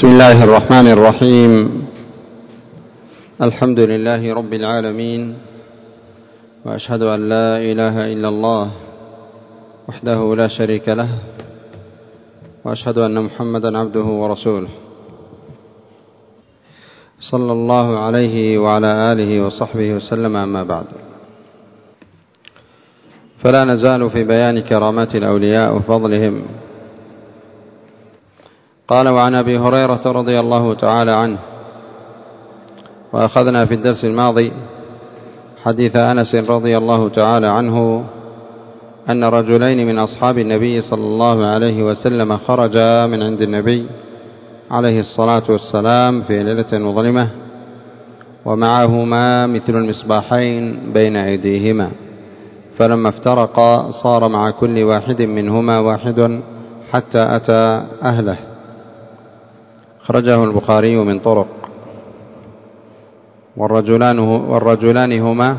بسم الله الرحمن الرحيم. الحمد لله رب العالمين، وأشهد أن لا إله إلا الله وحده لا شريك له، وأشهد أن محمدا عبده ورسوله، صلى الله عليه وعلى آله وصحبه وسلم. أما بعد، فلا نزال في بيان كرامات الأولياء وفضلهم. قال: وعن أبي هريرة رضي الله تعالى عنه. وأخذنا في الدرس الماضي حديث أنس رضي الله تعالى عنه أن رجلين من أصحاب النبي صلى الله عليه وسلم خرجا من عند النبي عليه الصلاة والسلام في ليلة مظلمة، ومعهما مثل المصباحين بين أيديهما، فلما افترقا صار مع كل واحد منهما واحد حتى أتى أهله. خرجه البخاري من طرق. والرجلان هما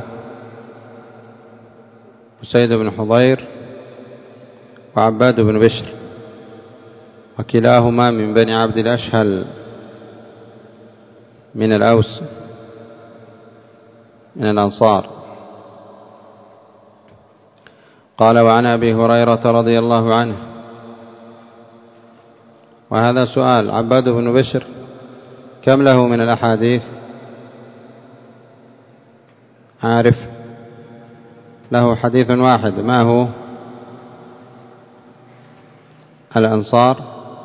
أسيد بن حضير وعباد بن بشر، وكلاهما من بني عبد الأشهل من الأوس من الأنصار. قال: وعن أبي هريرة رضي الله عنه. وهذا سؤال: عباد بن بشر كم له من الأحاديث؟ عارف؟ له حديث واحد، ما هو؟ الأنصار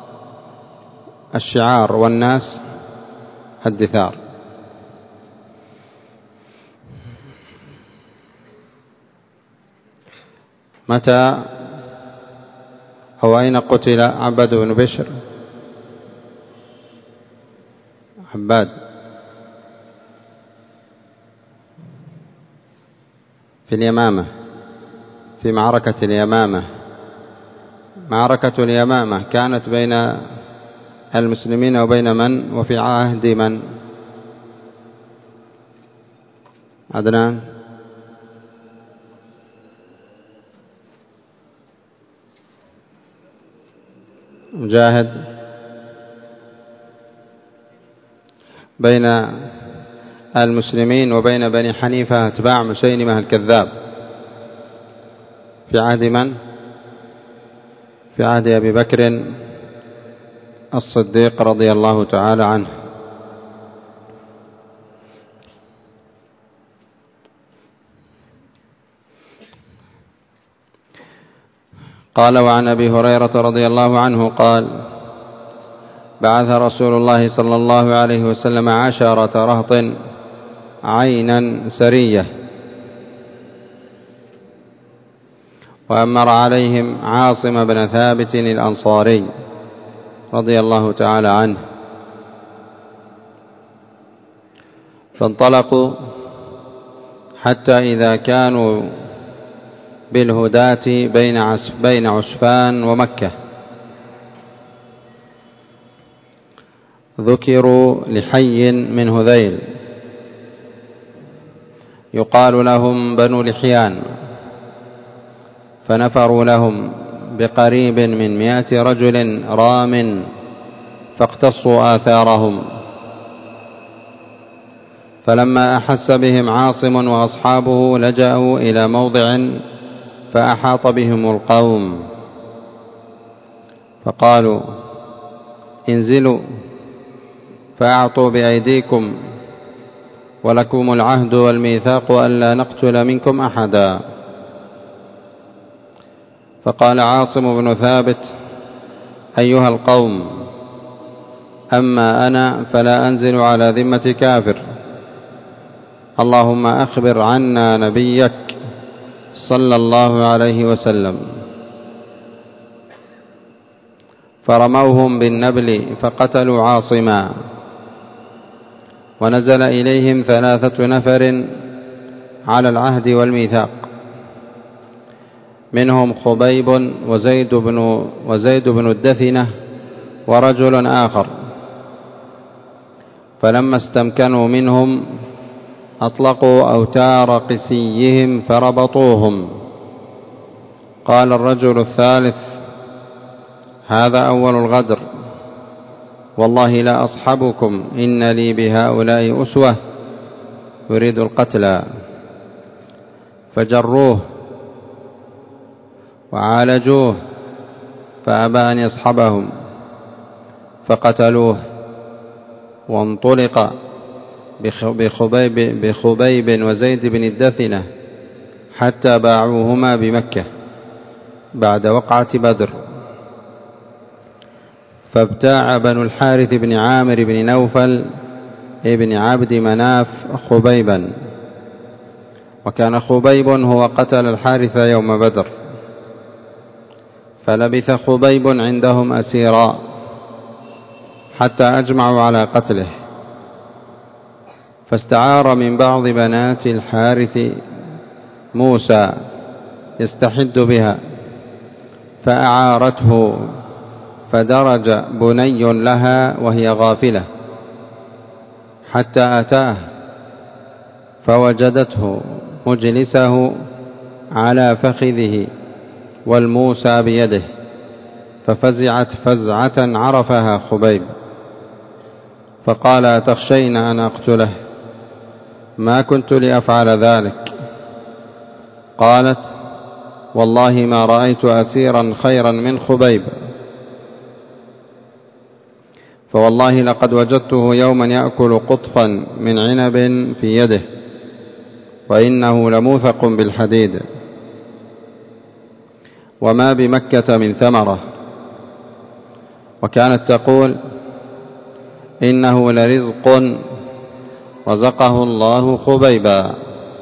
الشعار والناس الدثار. متى أو أين قتل عباد بن بشر؟ عباد في اليمامة، في معركة اليمامة. معركة اليمامة كانت بين المسلمين وبين من؟ وفي عهد من؟ عدنان؟ مجاهد؟ بين المسلمين وبين بني حنيفة أتباع مسيلمة الكذاب. في عهد من؟ في عهد أبي بكر الصديق رضي الله تعالى عنه. قال: وعن أبي هريرة رضي الله عنه قال: بعث رسول الله صلى الله عليه وسلم 10 رهط عينا سرية، وأمر عليهم عاصم بن ثابت الأنصاري رضي الله تعالى عنه، فانطلقوا حتى إذا كانوا بالهداة بين عسفان ومكة، ذكروا لحي من هذيل يقال لهم بنو لحيان، فنفروا لهم بقريب من 100 رجل رام، فاقتصوا آثارهم. فلما أحس بهم عاصم وأصحابه لجأوا إلى موضع فأحاط بهم القوم، فقالوا: انزلوا فأعطوا بأيديكم، ولكم العهد والميثاق ألا نقتل منكم أحدا. فقال عاصم بن ثابت: أيها القوم، أما أنا فلا أنزل على ذمة كافر، اللهم أخبر عنا نبيك صلى الله عليه وسلم. فرموهم بالنبل فقتلوا عاصما، ونزل إليهم 3 نفر على العهد والميثاق، منهم خبيب وزيد بن الدثنة ورجل آخر. فلما استمكنوا منهم أطلقوا أوتار قسيهم فربطوهم. قال الرجل الثالث: هذا أول الغدر، والله لا أصحبكم إن لي بهؤلاء أسوة، يريد القتل، فجروه وعالجوه فأبى أن يصحبهم فقتلوه، وانطلق بخبيب وزيد بن الدثنة حتى باعوهما بمكة بعد وقعة بدر. فابتاع بنو الحارث بن عامر بن نوفل ابن عبد مناف خبيبا، وكان خبيب هو قتل الحارث يوم بدر، فلبث خبيب عندهم أسيرا حتى أجمعوا على قتله، فاستعار من بعض بنات الحارث موسى يستحد بها، فأعارته، فدرج بني لها وهي غافلة حتى أتاه فوجدته مجلسه على فخذه والموسى بيده، ففزعت فزعة عرفها خبيب، فقال: أتخشين أن أقتله؟ ما كنت لأفعل ذلك. قالت: والله ما رأيت أسيرا خيرا من خبيب، فوالله لقد وجدته يوما يأكل قطفا من عنب في يده، وإنه لموثق بالحديد، وما بمكة من ثمرة. وكانت تقول: إنه لرزق رزقه الله خبيبا.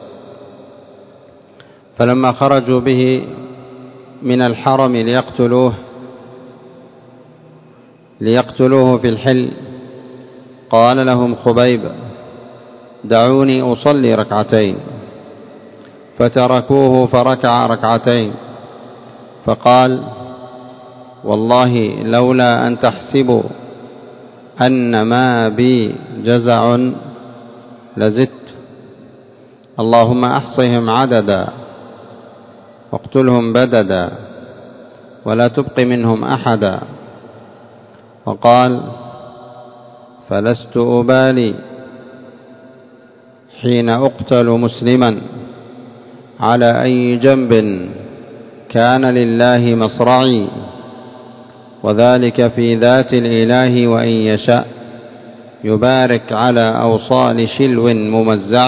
فلما خرجوا به من الحرم ليقتلوه في الحل، قال لهم خبيب: دعوني أصلي ركعتين، فتركوه فركع ركعتين، فقال: والله لولا أن تحسبوا أن ما بي جزع لزدت، اللهم أحصهم عددا واقتلهم بددا ولا تبق منهم أحدا. وقال: فلست أبالي حين أقتل مسلما على أي جنب كان لله مصرعي، وذلك في ذات الإله، وإن يشاء يبارك على أوصال شلو ممزع.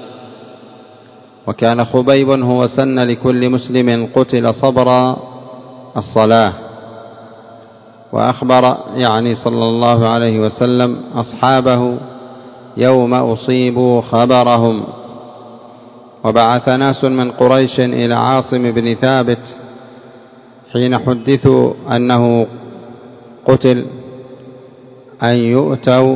وكان خبيب هو سن لكل مسلم قتل صبرا الصلاة. وأخبر يعني صلى الله عليه وسلم أصحابه يوم أصيبوا خبرهم. وبعث ناس من قريش إلى عاصم بن ثابت حين حدثوا أنه قتل أن يؤتوا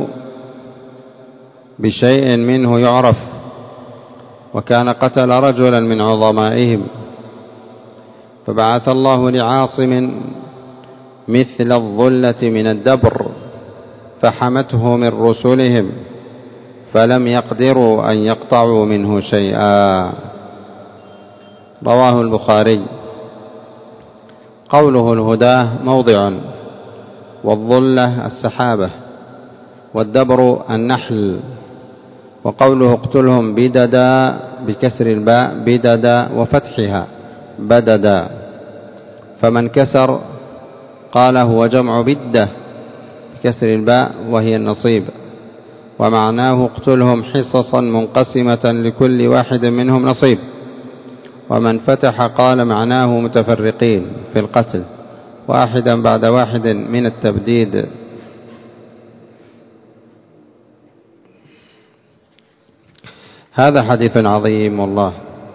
بشيء منه يعرف، وكان قتل رجلا من عظمائهم، فبعث الله لعاصم مثل الظلة من الدبر فحمته من رسلهم، فلم يقدروا أن يقطعوا منه شيئا. رواه البخاري. قوله الهداه موضع، والظلة السحابة، والدبر النحل. وقوله اقتلهم بددا بكسر الباء بددا وفتحها بددا، فمن كسر قال هو جمع بدة بكسر الباء وهي النصيب، ومعناه اقتلهم حصصا منقسمة لكل واحد منهم نصيب. ومن فتح قال معناه متفرقين في القتل واحدا بعد واحد من التبديد. هذا حديث عظيم والله،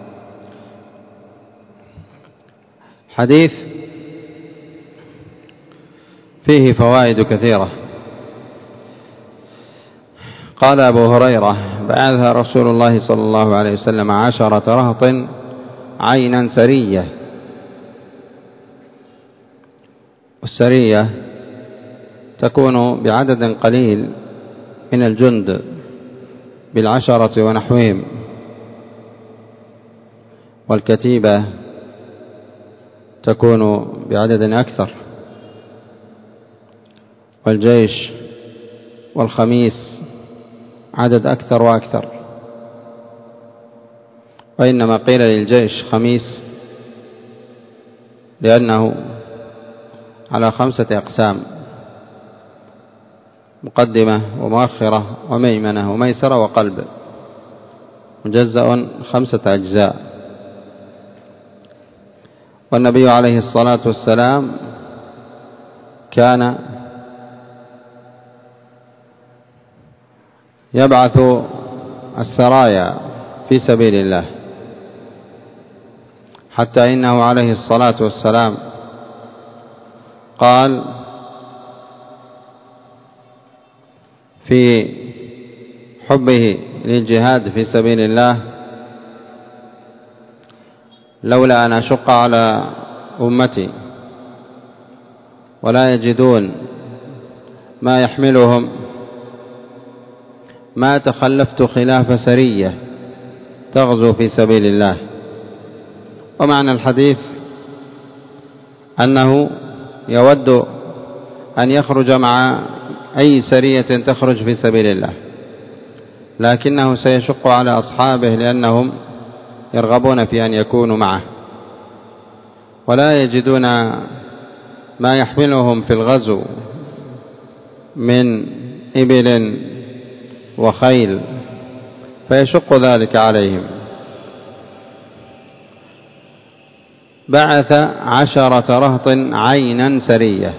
حديث فيه فوائد كثيرة. قال أبو هريرة: بعث رسول الله صلى الله عليه وسلم 10 رهط عينا سرية. والسرية تكون بعدد قليل من الجند ب10 ونحوهم، والكتيبة تكون بعدد أكثر، والجيش والخميس عدد أكثر وأكثر، وإنما قيل للجيش خميس لأنه على 5 أقسام: مقدمة ومؤخرة وميمنة وميسرة وقلب، مجزأ 5 أجزاء. والنبي عليه الصلاة والسلام كان يبعث السرايا في سبيل الله، حتى إنه عليه الصلاة والسلام قال في حبه للجهاد في سبيل الله: لولا أن أشق على أمتي ولا يجدون ما يحملهم ما تخلفت خلاف سرية تغزو في سبيل الله. ومعنى الحديث أنه يود أن يخرج مع أي سرية تخرج في سبيل الله، لكنه سيشق على أصحابه لأنهم يرغبون في أن يكونوا معه ولا يجدون ما يحملهم في الغزو من إبل وخيل، فيشق ذلك عليهم. بعث 10 رهط عينا سرية.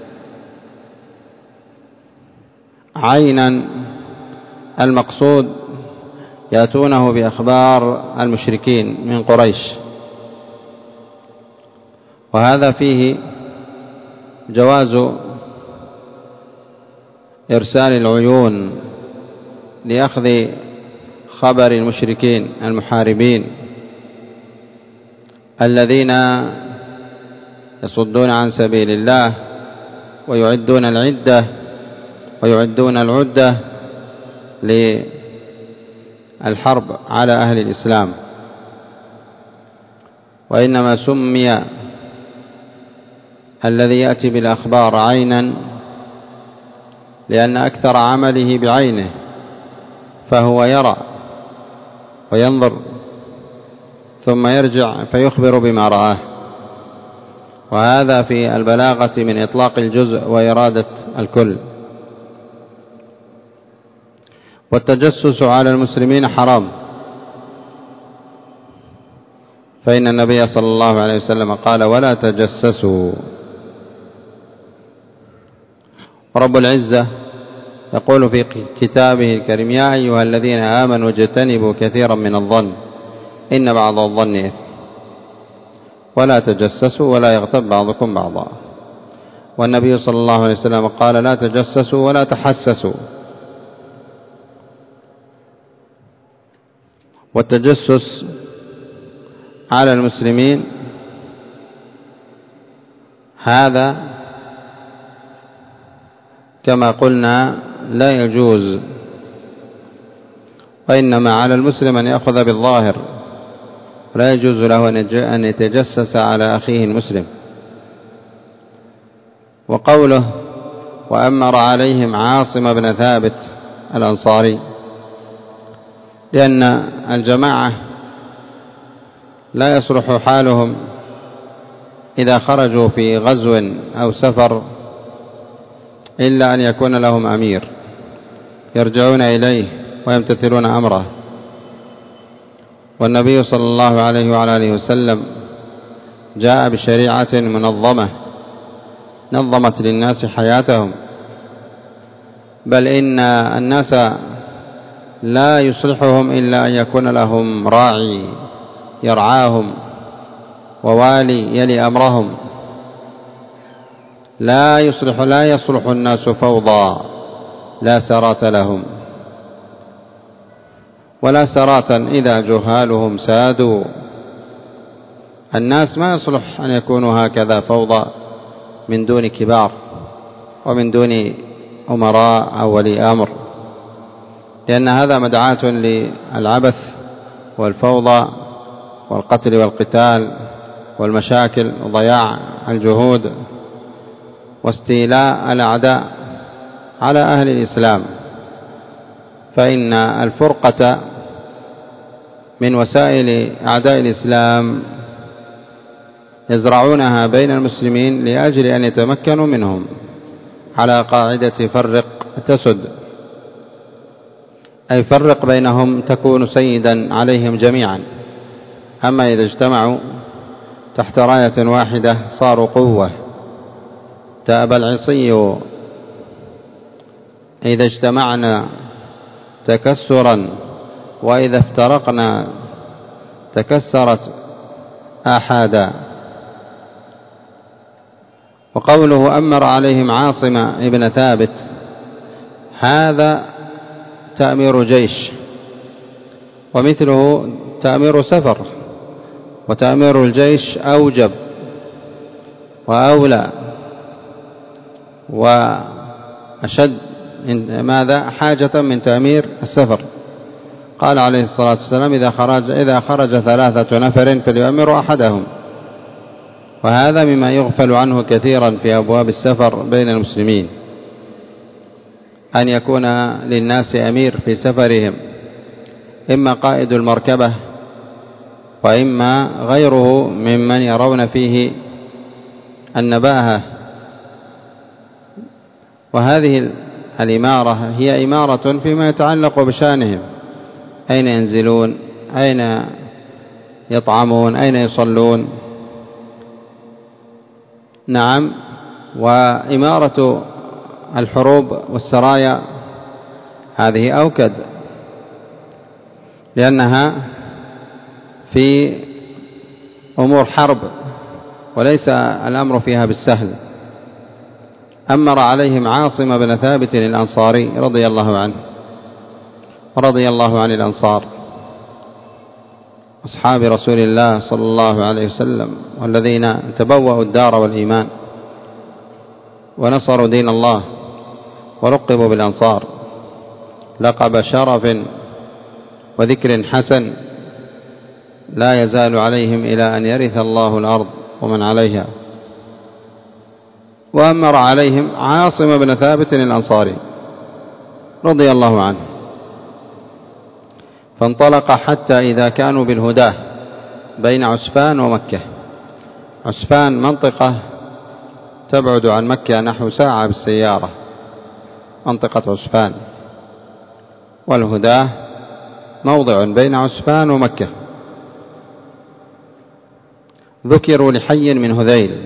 عينا المقصود يأتونه بأخبار المشركين من قريش، وهذا فيه جواز إرسال العيون لأخذ خبر المشركين المحاربين الذين يصدون عن سبيل الله ويعدون العدة ويعدون العدة للحرب على أهل الإسلام. وإنما سمي الذي يأتي بالأخبار عينا لأن أكثر عمله بعينه، فهو يرى وينظر ثم يرجع فيخبر بما رآه، وهذا في البلاغة من إطلاق الجزء وإرادة الكل. والتجسس على المسلمين حرام، فإن النبي صلى الله عليه وسلم قال: ولا تجسسوا. ورب العزة يقول في كتابه الكريم: يا أيها الذين آمنوا اجتنبوا كثيرا من الظن إن بعض الظن إثم ولا تجسسوا ولا يغتب بعضكم بعضا. والنبي صلى الله عليه وسلم قال: لا تجسسوا ولا تحسسوا. والتجسس على المسلمين هذا كما قلنا لا يجوز، وإنما على المسلم أن يأخذ بالظاهر، لا يجوز له أن يتجسس على أخيه المسلم. وقوله: وأمر عليهم عاصم بن ثابت الأنصاري، لأن الجماعة لا يصلح حالهم إذا خرجوا في غزو أو سفر إلا أن يكون لهم أمير يرجعون إليه ويمتثلون أمره. والنبي صلى الله عليه وعلى آله وسلم جاء بشريعة منظمة نظمت للناس حياتهم، بل إن الناس لا يصلحهم إلا أن يكون لهم راعي يرعاهم ووالي يلي أمرهم. لا يصلح الناس فوضى لا سرات لهم، ولا سرات إذا جهالهم سادوا. الناس ما يصلح أن يكونوا هكذا فوضى من دون كبار ومن دون أمراء أو ولي أمر، لأن هذا مدعاة للعبث والفوضى والقتل والقتال والمشاكل وضياع الجهود واستيلاء الأعداء على أهل الإسلام، فإن الفرقة من وسائل أعداء الإسلام يزرعونها بين المسلمين لأجل أن يتمكنوا منهم على قاعدة فرق تسد، أي فرق بينهم تكون سيدا عليهم جميعا. أما إذا اجتمعوا تحت راية واحدة صاروا قوة. تأبى العصي إذا اجتمعنا تكسرا، وإذا افترقنا تكسرت آحادا. وقوله أمر عليهم عاصم ابن ثابت، هذا تأمير جيش، ومثله تأمير سفر، وتأمير الجيش أوجب وأولى وأشد ماذا حاجة من تأمير السفر. قال عليه الصلاة والسلام: إذا خرج 3 نفر فليؤمروا أحدهم. وهذا مما يغفل عنه كثيرا في أبواب السفر بين المسلمين، أن يكون للناس أمير في سفرهم، إما قائد المركبة وإما غيره ممن يرون فيه النباهة. وهذه الإمارة هي إمارة فيما يتعلق بشأنهم: أين ينزلون، أين يطعمون، أين يصلون. نعم. وإمارة الحروب والسرايا هذه أوكد، لأنها في أمور حرب وليس الأمر فيها بالسهل. أمر عليهم عاصم بن ثابت الأنصاري رضي الله عنه ورضي الله عن الأنصار أصحاب رسول الله صلى الله عليه وسلم، والذين تبوأوا الدار والإيمان ونصروا دين الله ولقبوا بالأنصار لقب شرف وذكر حسن لا يزال عليهم إلى أن يرث الله الأرض ومن عليها. وأمر عليهم عاصم بن ثابت الأنصاري رضي الله عنه، فانطلق حتى إذا كانوا بالهداه بين عسفان ومكة. عسفان منطقة تبعد عن مكة نحو ساعة بالسيارة، منطقة عسفان، والهداه موضع بين عسفان ومكة. ذكروا لحي من هذيل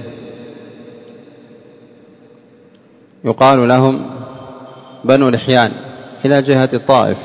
يقال لهم بنو لحيان إلى جهة الطائف،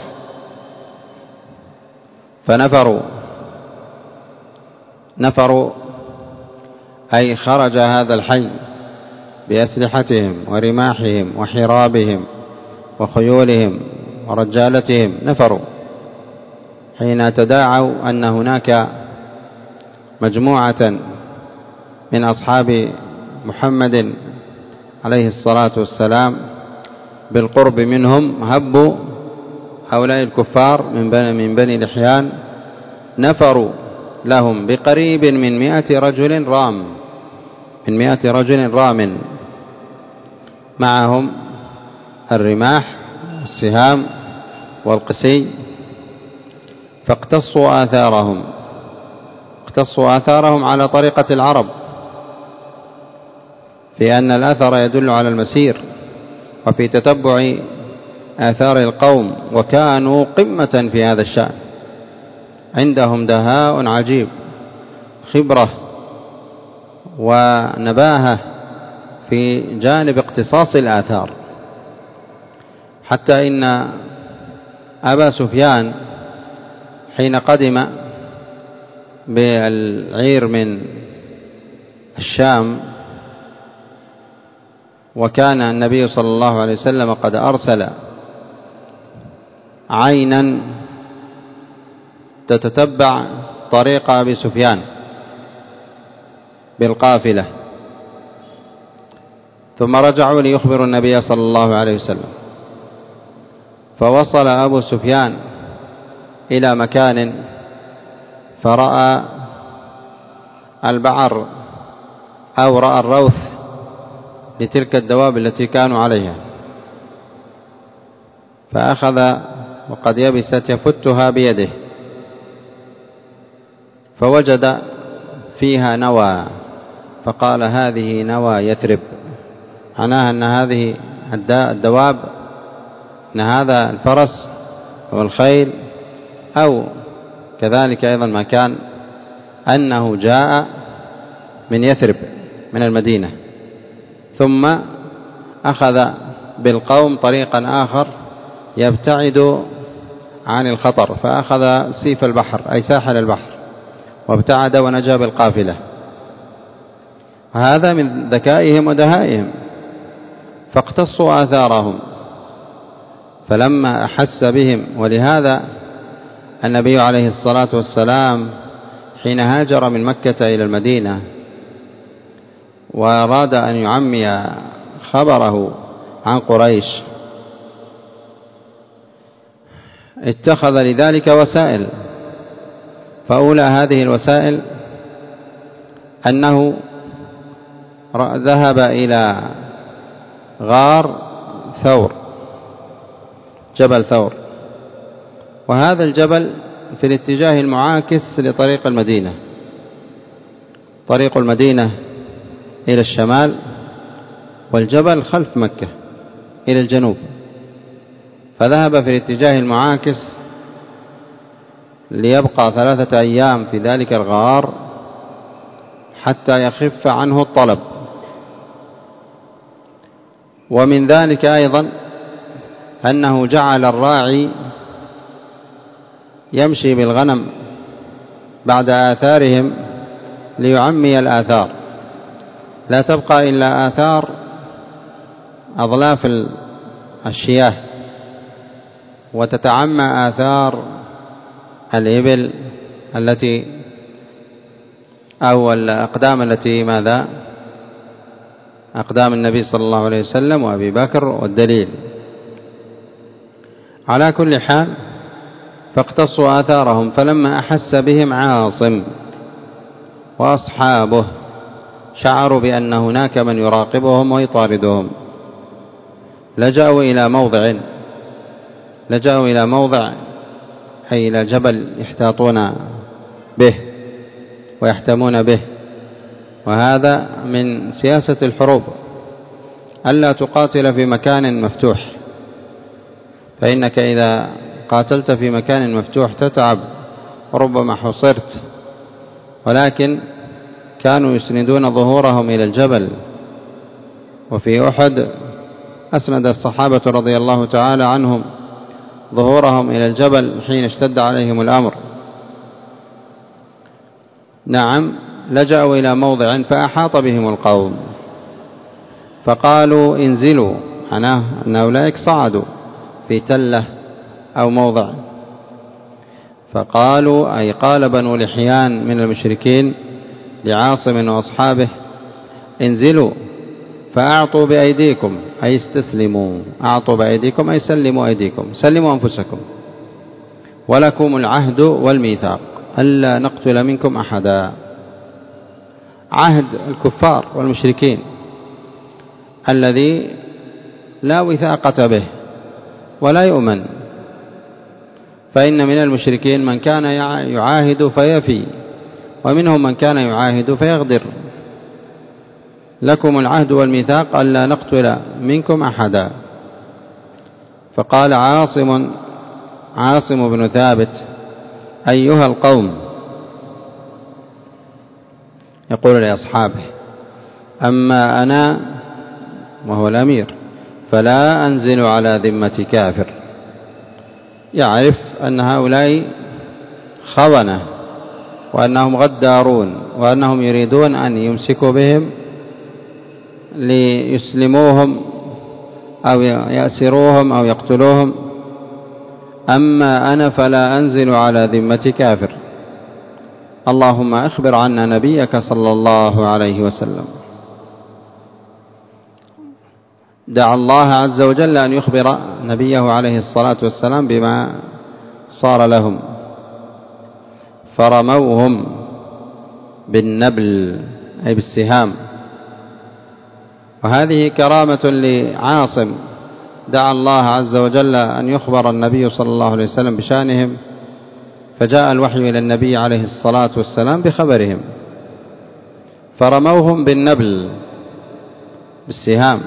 فنفروا أي خرج هذا الحي بأسلحتهم ورماحهم وحرابهم وخيولهم ورجالتهم. نفروا حين تداعوا أن هناك مجموعة من أصحاب محمد عليه الصلاة والسلام بالقرب منهم. هبوا هؤلاء الكفار من بني لحيان، نفروا لهم بقريب من 100 رجل رام، من 100 رجل رام، معهم الرماح والسهام والقسي. فاقتصوا آثارهم على طريقة العرب، في أن الأثر يدل على المسير وفي تتبع آثار القوم، وكانوا قمة في هذا الشأن، عندهم دهاء عجيب، خبرة ونباهة في جانب اقتصاص الآثار، حتى إن أبا سفيان حين قدم بالعير من الشام، وكان النبي صلى الله عليه وسلم قد أرسل عينا تتتبع طريق أبي سفيان بالقافلة، ثم رجعوا ليخبروا النبي صلى الله عليه وسلم. فوصل أبو سفيان إلى مكان فرأى البعر أو رأى الروث لتلك الدواب التي كانوا عليها، فأخذ وقد يبست يفتها بيده، فوجد فيها نوى، فقال هذه نوى يثرب، معناها أن هذه الدواب، أن هذا الفرس أو الخيل أو كذلك أيضا ما كان أنه جاء من يثرب من المدينة، ثم أخذ بالقوم طريقا آخر يبتعد عن الخطر، فأخذ سيف البحر أي ساحل البحر وابتعد ونجا بالقافلة. هذا من ذكائهم ودهائهم، فاقتصوا آثارهم. فلما أحس بهم، ولهذا النبي عليه الصلاة والسلام حين هاجر من مكة إلى المدينة وأراد أن يعمي خبره عن قريش، اتخذ لذلك وسائل. فأولى هذه الوسائل أنه ذهب إلى غار ثور، جبل ثور، وهذا الجبل في الاتجاه المعاكس لطريق المدينة. طريق المدينة إلى الشمال، والجبل خلف مكة إلى الجنوب، فذهب في الاتجاه المعاكس ليبقى 3 أيام في ذلك الغار حتى يخف عنه الطلب. ومن ذلك أيضا أنه جعل الراعي يمشي بالغنم بعد آثارهم ليعمي الآثار، لا تبقى إلا آثار أضلاف الشياه، وتتعمى آثار الإبل التي أو الأقدام التي ماذا أقدام النبي صلى الله عليه وسلم وأبي بكر والدليل. على كل حال فاقتصوا آثارهم. فلما أحس بهم عاصم وأصحابه شعروا بأن هناك من يراقبهم ويطاردهم، لجأوا إلى موضع أي إلى جبل يحتاطون به ويحتمون به. وهذا من سياسة الحروب ألا تقاتل في مكان مفتوح، فإنك إذا قاتلت في مكان مفتوح تتعب وربما حصرت. ولكن كانوا يسندون ظهورهم إلى الجبل. وفي أحد أسند الصحابة رضي الله تعالى عنهم ظهورهم إلى الجبل حين اشتد عليهم الأمر. نعم، لجأوا إلى موضع فأحاط بهم القوم فقالوا انزلوا، معناه أن أولئك صعدوا في تلة أو موضع. فقالوا أي قال بنو لحيان من المشركين لعاصم وأصحابه انزلوا فأعطوا بأيديكم أي استسلموا، أعطوا بأيديكم أي سلموا أيديكم، سلموا أنفسكم، ولكم العهد والميثاق ألا نقتل منكم أحدا. عهد الكفار والمشركين الذي لا وثاقة به ولا يؤمن، فإن من المشركين من كان يعاهد فيفي، ومنهم من كان يعاهد فيغدر. لكم العهد والميثاق ألا نقتل منكم أحدا. فقال عاصم بن ثابت أيها القوم، يقول لأصحابه أما أنا وهو الأمير فلا أنزل على ذمة كافر. يعرف أن هؤلاء خونة وأنهم غدارون وأنهم يريدون أن يمسكوا بهم ليسلموهم أو يأسروهم أو يقتلوهم. أما أنا فلا أنزل على ذمة كافر، اللهم أخبر عنا نبيك صلى الله عليه وسلم. دعا الله عز وجل أن يخبر نبيه عليه الصلاة والسلام بما صار لهم، فرموهم بالنبل أي بالسهام. وهذه كرامة لعاصم دعا الله عز وجل أن يخبر النبي صلى الله عليه وسلم بشأنهم، فجاء الوحي إلى النبي عليه الصلاة والسلام بخبرهم، فرموهم بالنبل بالسهام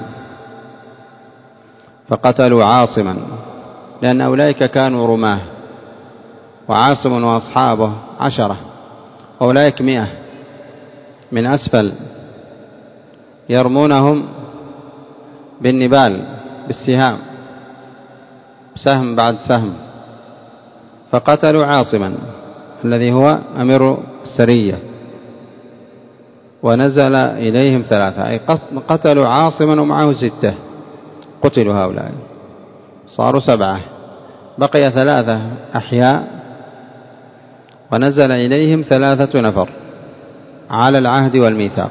فقتلوا عاصما، لأن أولئك كانوا رماه، وعاصم وأصحابه 10، أولئك 100 من أسفل يرمونهم بالنبال بالسهام سهم بعد سهم، فقتلوا عاصما الذي هو أمير السرية، ونزل إليهم 3، أي قتلوا عاصما ومعه 6، قتلوا هؤلاء صاروا 7، بقي 3 أحياء، ونزل إليهم 3 نفر على العهد والميثاق.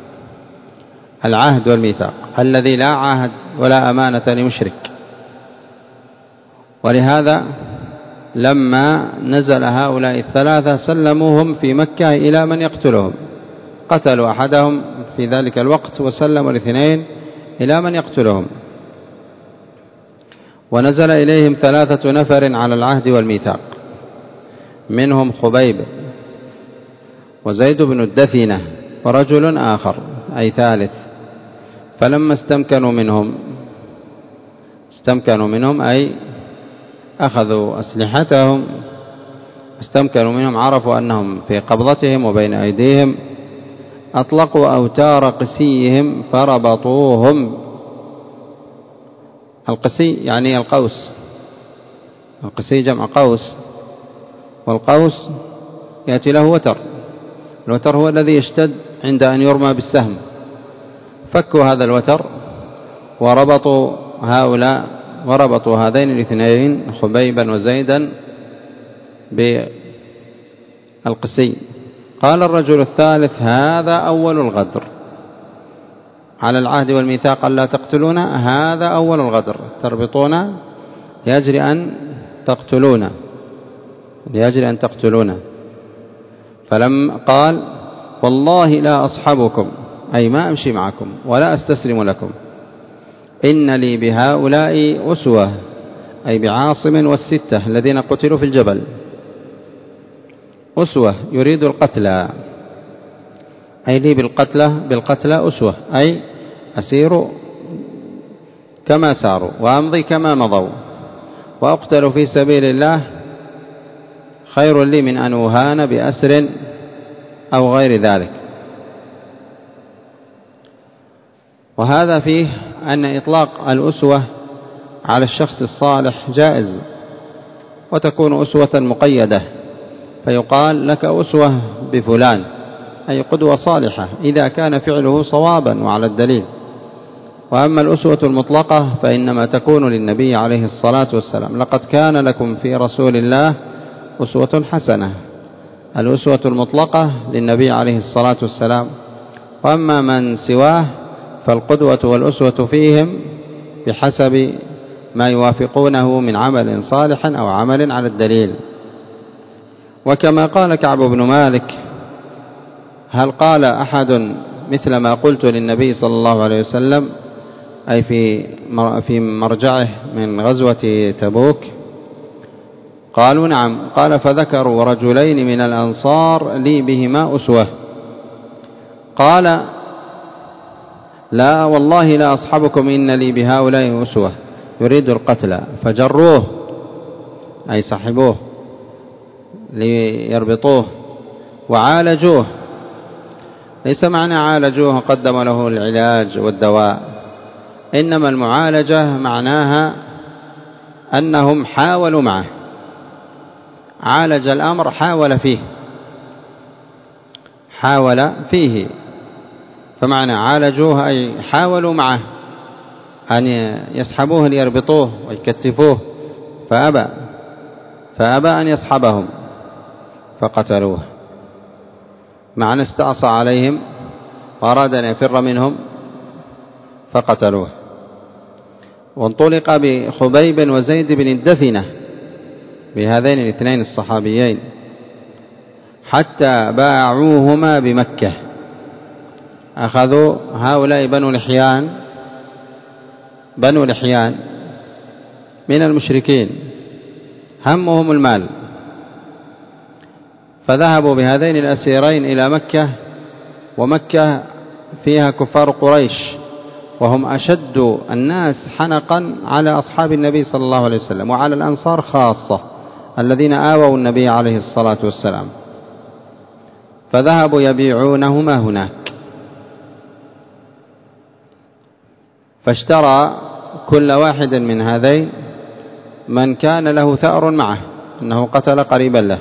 العهد والميثاق الذي لا عهد ولا أمانة لمشرك، ولهذا لما نزل هؤلاء 3 سلموهم في مكة إلى من يقتلهم، قتلوا أحدهم في ذلك الوقت وسلموا ال2 إلى من يقتلهم، ونزل إليهم 3 نفر على العهد والميثاق، منهم خبيب وزيد بن الدثنة ورجل آخر أي ثالث. فلما استمكنوا منهم أي أخذوا أسلحتهم، استمكنوا منهم، عرفوا أنهم في قبضتهم وبين أيديهم، أطلقوا أوتار قسيهم فربطوهم. القسي يعني القوس، القسي جمع قوس، والقوس يأتي له وتر، الوتر هو الذي يشتد عند أن يرمى بالسهم، فكوا هذا الوتر وربطوا هذين ال2 خبيبا وزيدا بالقسي. قال الرجل الثالث: هذا أول الغدر، على العهد والميثاق ألا تقتلون، هذا أول الغدر، تربطون يجري أن تقتلون. فلم قال: والله لا أصحبكم، أي ما أمشي معكم ولا أستسلم لكم، إن لي بهؤلاء أسوة، أي بعاصم وال6 الذين قتلوا في الجبل، أسوة يريد القتلى، أي لي بالقتلى أسوة، أي أسير كما ساروا وأمضي كما مضوا، وأقتل في سبيل الله خير لي من أن أهان بأسر أو غير ذلك. وهذا فيه أن إطلاق الأسوة على الشخص الصالح جائز، وتكون أسوة مقيدة، فيقال لك أسوة بفلان، أي قدوة صالحة إذا كان فعله صوابا وعلى الدليل. وأما الأسوة المطلقة فإنما تكون للنبي عليه الصلاة والسلام: لقد كان لكم في رسول الله أسوة حسنة. الأسوة المطلقة للنبي عليه الصلاة والسلام، وأما من سواه فالقدوة والأسوة فيهم بحسب ما يوافقونه من عمل صالح أو عمل على الدليل. وكما قال كعب بن مالك: هل قال أحد مثل ما قلت للنبي صلى الله عليه وسلم، أي في مرجعه من غزوة تبوك؟ قالوا: نعم. قال: فذكروا رجلين من الأنصار لي بهما أسوة. قال: لا والله لا أصحبكم، إن لي بهؤلاء أسوة، يريد القتل، فجروه أي صحبوه ليربطوه وعالجوه. ليس معنى عالجوه قدم له العلاج والدواء، إنما المعالجة معناها أنهم حاولوا معه، عالج الأمر، حاول فيه، فمعنى عالجوه أي حاولوا معه أن يسحبوه ليربطوه ويكتفوه، فأبى أن يسحبهم فقتلوه. معنى استعصى عليهم وأراد أن يفر منهم فقتلوه. وانطلق بخبيب وزيد بن الدثنة، بهذين الاثنين الصحابيين، حتى باعوهما بمكة. أخذوا هؤلاء بنو لحيان من المشركين همهم المال، فذهبوا بهذين الأسيرين إلى مكة، ومكة فيها كفار قريش وهم أشد الناس حنقا على أصحاب النبي صلى الله عليه وسلم وعلى الأنصار خاصة الذين آووا النبي عليه الصلاة والسلام، فذهبوا يبيعونهما هناك. فاشترى كل واحد من هذين من كان له ثأر معه أنه قتل قريبا له،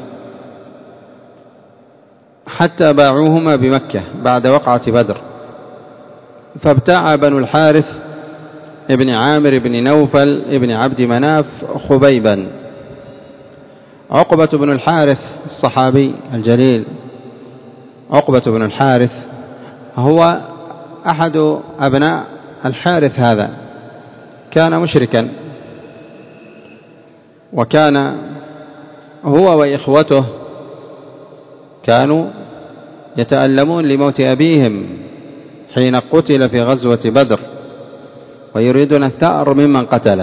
حتى باعوهما بمكة بعد وقعة بدر. فابتاع بنو الحارث ابن عامر بن نوفل ابن عبد مناف خبيبا. عقبة بن الحارث الصحابي الجليل، عقبة بن الحارث هو أحد أبناء الحارث، هذا كان مشركا، وكان هو وإخوته كانوا يتألمون لموت أبيهم حين قتل في غزوة بدر، ويريدون الثأر ممن قتله.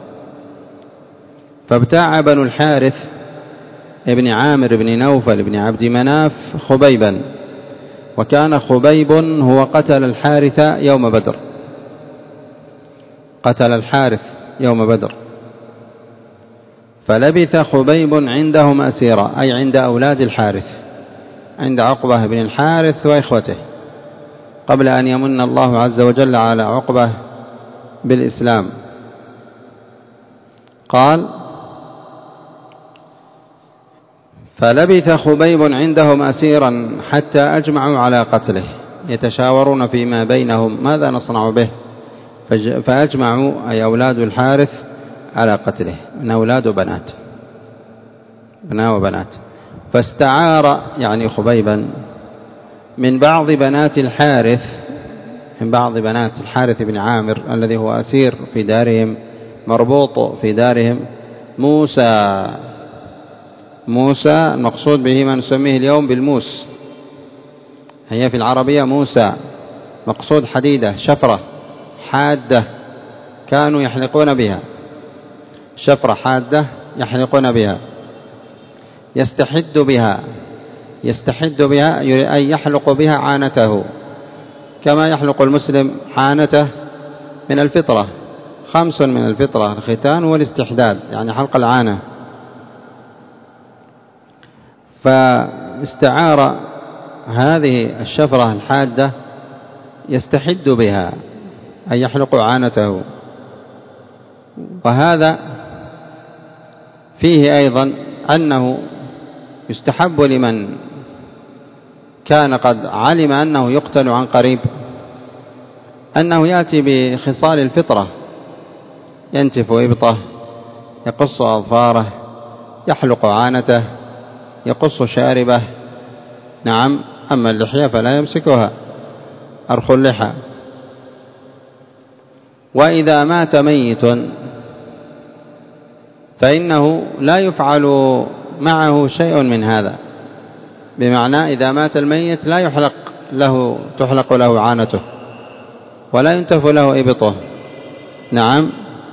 فابتاع بنو الحارث ابن عامر بن نوفل بن عبد مناف خبيبا، وكان خبيب هو قتل الحارث يوم بدر، قتل الحارث يوم بدر. فلبث خبيب عندهم أسيرا، أي عند أولاد الحارث، عند عقبة بن الحارث وإخوته، قبل أن يمن الله عز وجل على عقبة بالإسلام. قال: فلبث خبيب عندهم أسيرا حتى أجمعوا على قتله، يتشاورون فيما بينهم ماذا نصنع به، فأجمعوا أي أولاد الحارث على قتله، من أولاد وبنات، بنات وبنات. فاستعار يعني خبيبا من بعض بنات الحارث، من بعض بنات الحارث بن عامر الذي هو أسير في دارهم، مربوط في دارهم، موسى المقصود به ما نسميه اليوم بالموس، هي في العربية موسى، مقصود حديدة شفرة حادة كانوا يحلقون بها، شفرة حادة يحلقون بها، يستحد بها أي يحلق بها عانته، كما يحلق المسلم عانته من الفطرة، 5 من الفطرة: الختان والاستحداد، يعني حلق العانة. فاستعار هذه الشفرة الحادة يستحد بها أي يحلق عانته. وهذا فيه أيضا أنه يستحب لمن كان قد علم أنه يقتل عن قريب أنه يأتي بخصال الفطرة، ينتف إبطه، يقص أظفاره، يحلق عانته، يقص شاربه، نعم. أما اللحية فلا يمسكها، أرخ اللحى. وإذا مات ميت فإنه لا يفعل معه شيء من هذا، بمعنى إذا مات الميت لا تحلق له عانته ولا ينتف له إبطه، نعم.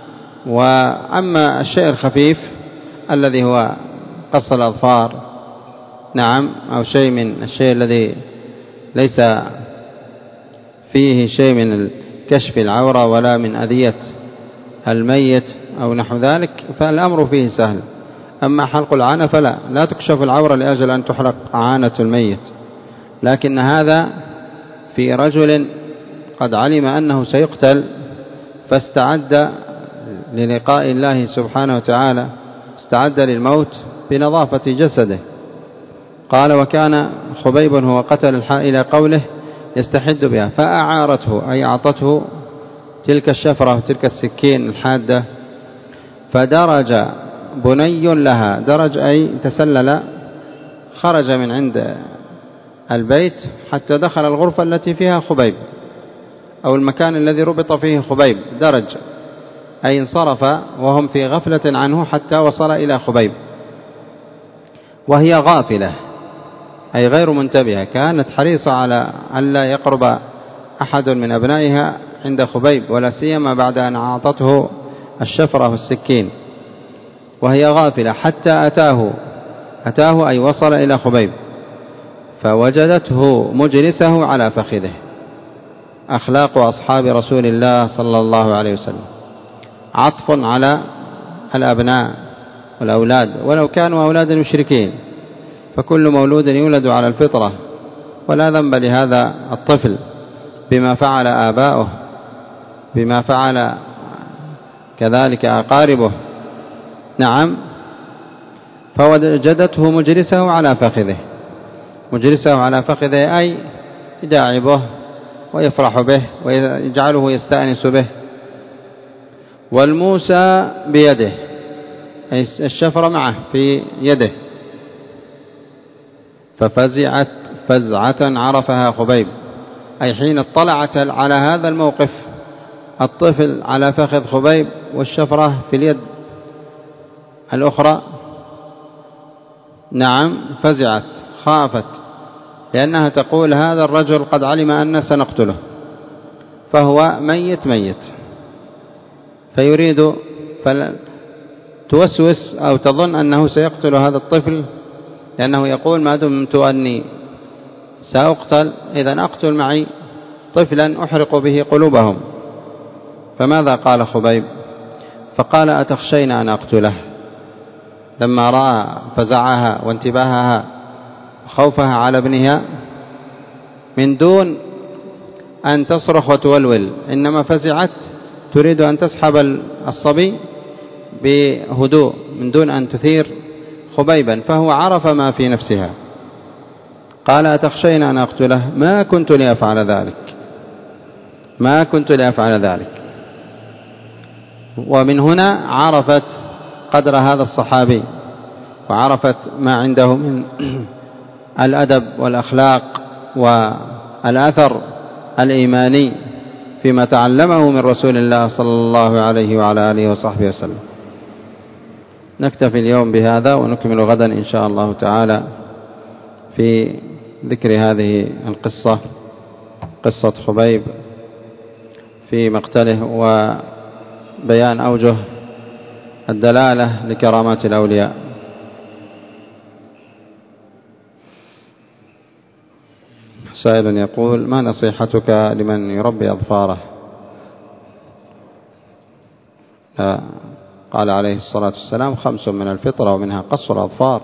وأما الشيء الخفيف الذي هو قص الأظفار، نعم، أو شيء من الشيء الذي ليس فيه شيء من كشف العورة ولا من أذية الميت أو نحو ذلك، فالأمر فيه سهل. أما حلق العانة لا تكشف العورة لأجل أن تحلق عانة الميت، لكن هذا في رجل قد علم أنه سيقتل فاستعد للقاء الله سبحانه وتعالى، استعد للموت بنظافة جسده. قال: وكان خبيب هو قتل إلى قوله يستحد بها، فأعارته أي أعطته تلك الشفرة وتلك السكين الحادة، فدرج بني لها، درج أي تسلل، خرج من عند البيت حتى دخل الغرفة التي فيها خبيب أو المكان الذي ربط فيه خبيب، درج أي انصرف وهم في غفلة عنه حتى وصل إلى خبيب، وهي غافلة أي غير منتبهة، كانت حريصة على أن لا يقرب أحد من أبنائها عند خبيب، ولا سيما بعد أن أعطته الشفرة والسكين. وهي غافلة حتى أتاه أي وصل إلى خبيب فوجدته مجلسه على فخذه. أخلاق أصحاب رسول الله صلى الله عليه وسلم عطف على الأبناء والأولاد ولو كانوا أولاد المشركين، فكل مولود يولد على الفطرة ولا ذنب لهذا الطفل بما فعل آباؤه، بما فعل كذلك أقاربه. نعم، فوجدته مجلسه على فخذه، مجلسه على فخذه أي يداعبه ويفرح به ويجعله يستأنس به. والموسى بيده أي الشفرة معه في يده. ففزعت فزعة عرفها خبيب، أي حين اطلعت على هذا الموقف الطفل على فخذ خبيب والشفرة في اليد الأخرى، نعم فزعت خافت، لأنها تقول هذا الرجل قد علم أن سنقتله فهو ميت فيريد توسوس أو تظن أنه سيقتل هذا الطفل، لأنه يقول ما دمت أني سأقتل إذن أقتل معي طفلا أحرق به قلوبهم. فماذا قال خبيب؟ فقال أتخشين أن أقتله؟ لما رأى فزعها وانتباهها وخوفها على ابنها من دون أن تصرخ وتولول، إنما فزعت تريد أن تسحب الصبي بهدوء من دون أن تثير خبيبا، فهو عرف ما في نفسها. قال أتخشين أن أقتله؟ ما كنت لأفعل ذلك. ومن هنا عرفت قدر هذا الصحابي وعرفت ما عنده من الأدب والأخلاق والأثر الإيماني فيما تعلمه من رسول الله صلى الله عليه وعلى آله وصحبه وسلم. نكتفي اليوم بهذا ونكمل غدا إن شاء الله تعالى في ذكر هذه القصة، قصة خبيب في مقتله وبيان أوجه الدلالة لكرامات الأولياء. سائل يقول ما نصيحتك لمن يربي أظفاره؟ قال عليه الصلاة والسلام 5 من الفطرة ومنها قص الأظفار،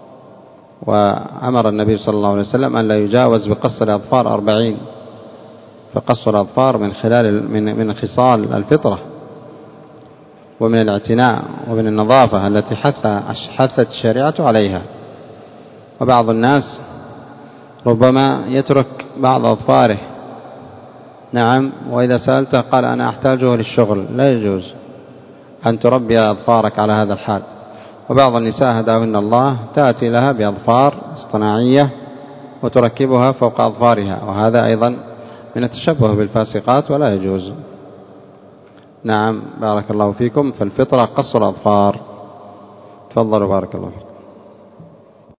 وأمر النبي صلى الله عليه وسلم أن لا يجاوز بقص الأظفار 40، فقص الأظفار من خصال الفطرة ومن الاعتناء ومن النظافة التي حثت الشريعة عليها. وبعض الناس ربما يترك بعض أظفاره، نعم، وإذا سألته قال أنا أحتاجه للشغل. لا يجوز أن تربي أظفارك على هذا الحال. وبعض النساء هداهن الله تأتي لها بأظفار اصطناعية وتركبها فوق أظفارها، وهذا أيضا من التشبه بالفاسقات ولا يجوز. نعم، بارك الله فيكم. فالفطرة قص الأظفار. تفضلوا بارك الله فيكم.